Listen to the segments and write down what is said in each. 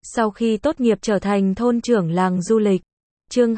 Sau khi tốt nghiệp trở thành thôn trưởng làng du lịch. Chương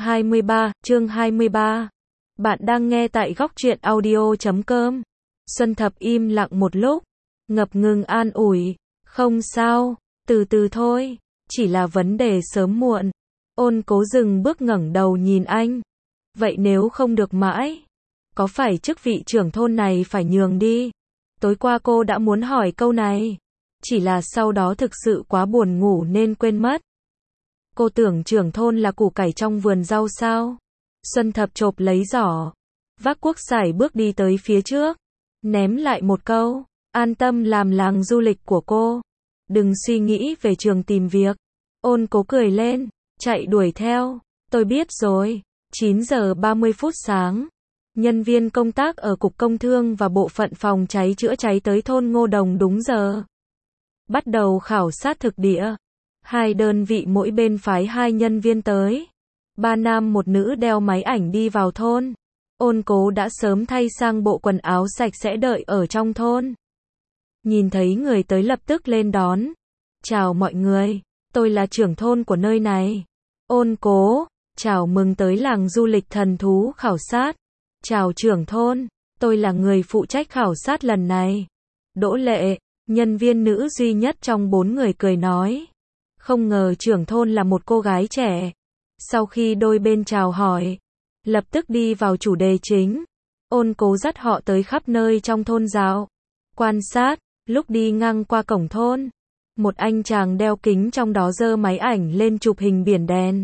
23. Bạn đang nghe tại góc truyện audio.com. Xuân Thập im lặng một lúc, ngập ngừng an ủi, không sao, từ từ thôi, chỉ là vấn đề sớm muộn. Ôn Cố dừng bước ngẩng đầu nhìn anh. Vậy nếu không được mãi, có phải chức vị trưởng thôn này phải nhường đi? Tối qua cô đã muốn hỏi câu này, chỉ là sau đó thực sự quá buồn ngủ nên quên mất. Cô tưởng trưởng thôn là củ cải trong vườn rau sao? Xuân Thập chộp lấy giỏ, vác cuốc sải bước đi tới phía trước, ném lại một câu, an tâm làm làng du lịch của cô, đừng suy nghĩ về trường tìm việc. Ôn Cố cười lên, chạy đuổi theo, tôi biết rồi. 9 giờ 30 phút sáng, nhân viên công tác ở Cục Công Thương và Bộ phận Phòng cháy chữa cháy tới thôn Ngô Đồng đúng giờ. Bắt đầu khảo sát thực địa. Hai đơn vị mỗi bên phái 2 nhân viên tới. 3 nam 1 nữ đeo máy ảnh đi vào thôn. Ôn Cố đã sớm thay sang bộ quần áo sạch sẽ đợi ở trong thôn. Nhìn thấy người tới lập tức lên đón. Chào mọi người, tôi là trưởng thôn của nơi này. Ôn Cố, chào mừng tới làng du lịch thần thú khảo sát. Chào trưởng thôn, tôi là người phụ trách khảo sát lần này. Đỗ Lệ, nhân viên nữ duy nhất trong 4 người cười nói. Không ngờ trưởng thôn là một cô gái trẻ. Sau khi đôi bên chào hỏi, lập tức đi vào chủ đề chính. Ôn Cố dắt họ tới khắp nơi trong thôn dạo, quan sát. Lúc đi ngang qua cổng thôn, một anh chàng đeo kính trong đó giơ máy ảnh lên chụp hình biển đèn.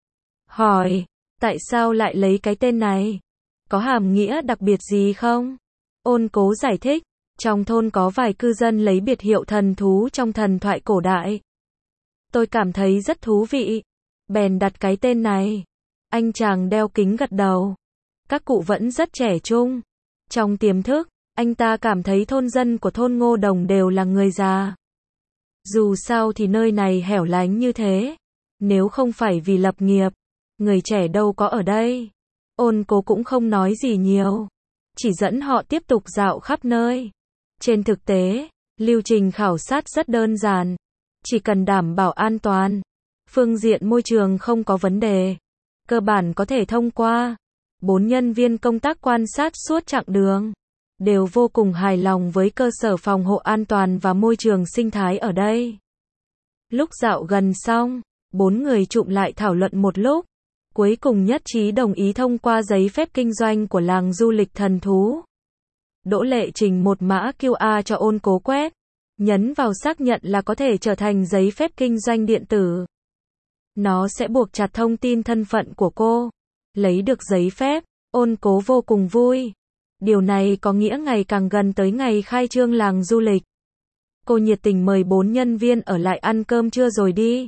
Hỏi, tại sao lại lấy cái tên này? Có hàm nghĩa đặc biệt gì không? Ôn Cố giải thích, trong thôn có vài cư dân lấy biệt hiệu thần thú trong thần thoại cổ đại. Tôi cảm thấy rất thú vị, bèn đặt cái tên này. Anh chàng đeo kính gật đầu. Các cụ vẫn rất trẻ trung. Trong tiềm thức, anh ta cảm thấy thôn dân của thôn Ngô Đồng đều là người già. Dù sao thì nơi này hẻo lánh như thế, nếu không phải vì lập nghiệp, người trẻ đâu có ở đây. Ôn Cố cũng không nói gì nhiều, chỉ dẫn họ tiếp tục dạo khắp nơi. Trên thực tế, lưu trình khảo sát rất đơn giản, chỉ cần đảm bảo an toàn, phương diện môi trường không có vấn đề, cơ bản có thể thông qua. 4 nhân viên công tác quan sát suốt chặng đường, đều vô cùng hài lòng với cơ sở phòng hộ an toàn và môi trường sinh thái ở đây. Lúc dạo gần xong, 4 người chụm lại thảo luận một lúc, cuối cùng nhất trí đồng ý thông qua giấy phép kinh doanh của làng du lịch thần thú. Đỗ Lệ trình một mã QR cho Ôn Cố quét, nhấn vào xác nhận là có thể trở thành giấy phép kinh doanh điện tử. Nó sẽ buộc chặt thông tin thân phận của cô. Lấy được giấy phép, Ôn Cố vô cùng vui. Điều này có nghĩa ngày càng gần tới ngày khai trương làng du lịch. Cô nhiệt tình mời 4 nhân viên ở lại ăn cơm trưa rồi đi.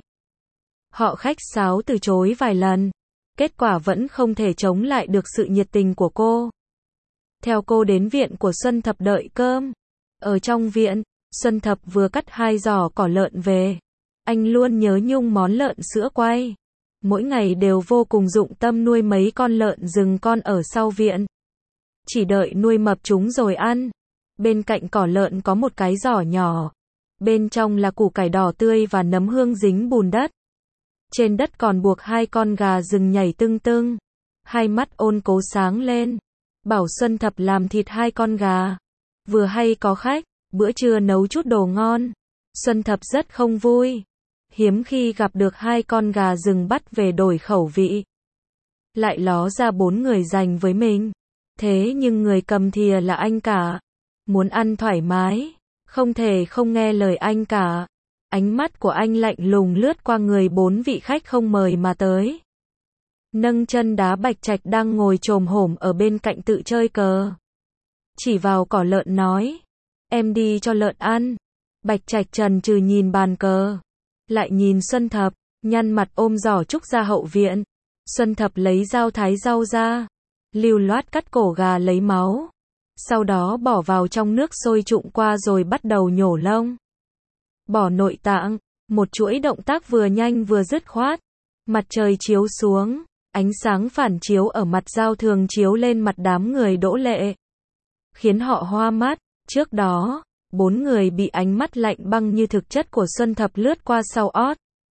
Họ khách sáo từ chối vài lần, kết quả vẫn không thể chống lại được sự nhiệt tình của cô. Theo cô đến viện của Xuân Thập đợi cơm. Ở trong viện, Xuân Thập vừa cắt 2 giỏ cỏ lợn về. Anh luôn nhớ nhung món lợn sữa quay. Mỗi ngày đều vô cùng dụng tâm nuôi mấy con lợn rừng con ở sau viện. Chỉ đợi nuôi mập chúng rồi ăn. Bên cạnh cỏ lợn có một cái giỏ nhỏ. Bên trong là củ cải đỏ tươi và nấm hương dính bùn đất. Trên đất còn buộc 2 con gà rừng nhảy tưng tưng. Hai mắt Ôn Cố sáng lên. Bảo Xuân Thập làm thịt 2 con gà. Vừa hay có khách, bữa trưa nấu chút đồ ngon. Xuân Thập rất không vui. Hiếm khi gặp được 2 con gà rừng bắt về đổi khẩu vị. Lại ló ra 4 người dành với mình. Thế nhưng người cầm thìa là anh cả. Muốn ăn thoải mái, không thể không nghe lời anh cả. Ánh mắt của anh lạnh lùng lướt qua người 4 vị khách không mời mà tới. Nâng chân đá Bạch Trạch đang ngồi chồm hổm ở bên cạnh tự chơi cờ. Chỉ vào cỏ lợn nói, em đi cho lợn ăn. Bạch Trạch chần chừ nhìn bàn cờ, lại nhìn Xuân Thập, nhăn mặt ôm giỏ trúc ra hậu viện. Xuân Thập lấy dao thái rau ra, lưu loát cắt cổ gà lấy máu. Sau đó bỏ vào trong nước sôi trụng qua rồi bắt đầu nhổ lông. Bỏ nội tạng, một chuỗi động tác vừa nhanh vừa dứt khoát. Mặt trời chiếu xuống, ánh sáng phản chiếu ở mặt dao thường chiếu lên mặt đám người Đỗ Lệ, khiến họ hoa mắt. Trước đó, 4 người bị ánh mắt lạnh băng như thực chất của Xuân Thập lướt qua sau ót.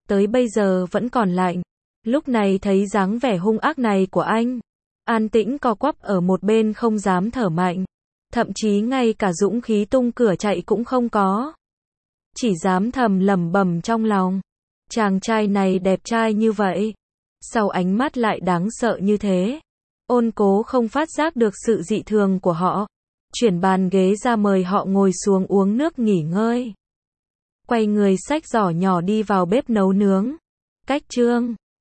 tới bây giờ vẫn còn lạnh. Lúc này thấy dáng vẻ hung ác này của anh, An Tĩnh co quắp ở một bên không dám thở mạnh, thậm chí ngay cả dũng khí tung cửa chạy cũng không có. Chỉ dám thầm lẩm bẩm trong lòng, chàng trai này đẹp trai như vậy, sao ánh mắt lại đáng sợ như thế. Ôn Cố không phát giác được sự dị thường của họ, chuyển bàn ghế ra mời họ ngồi xuống uống nước nghỉ ngơi. Quay người xách giỏ nhỏ đi vào bếp nấu nướng. Cách Trương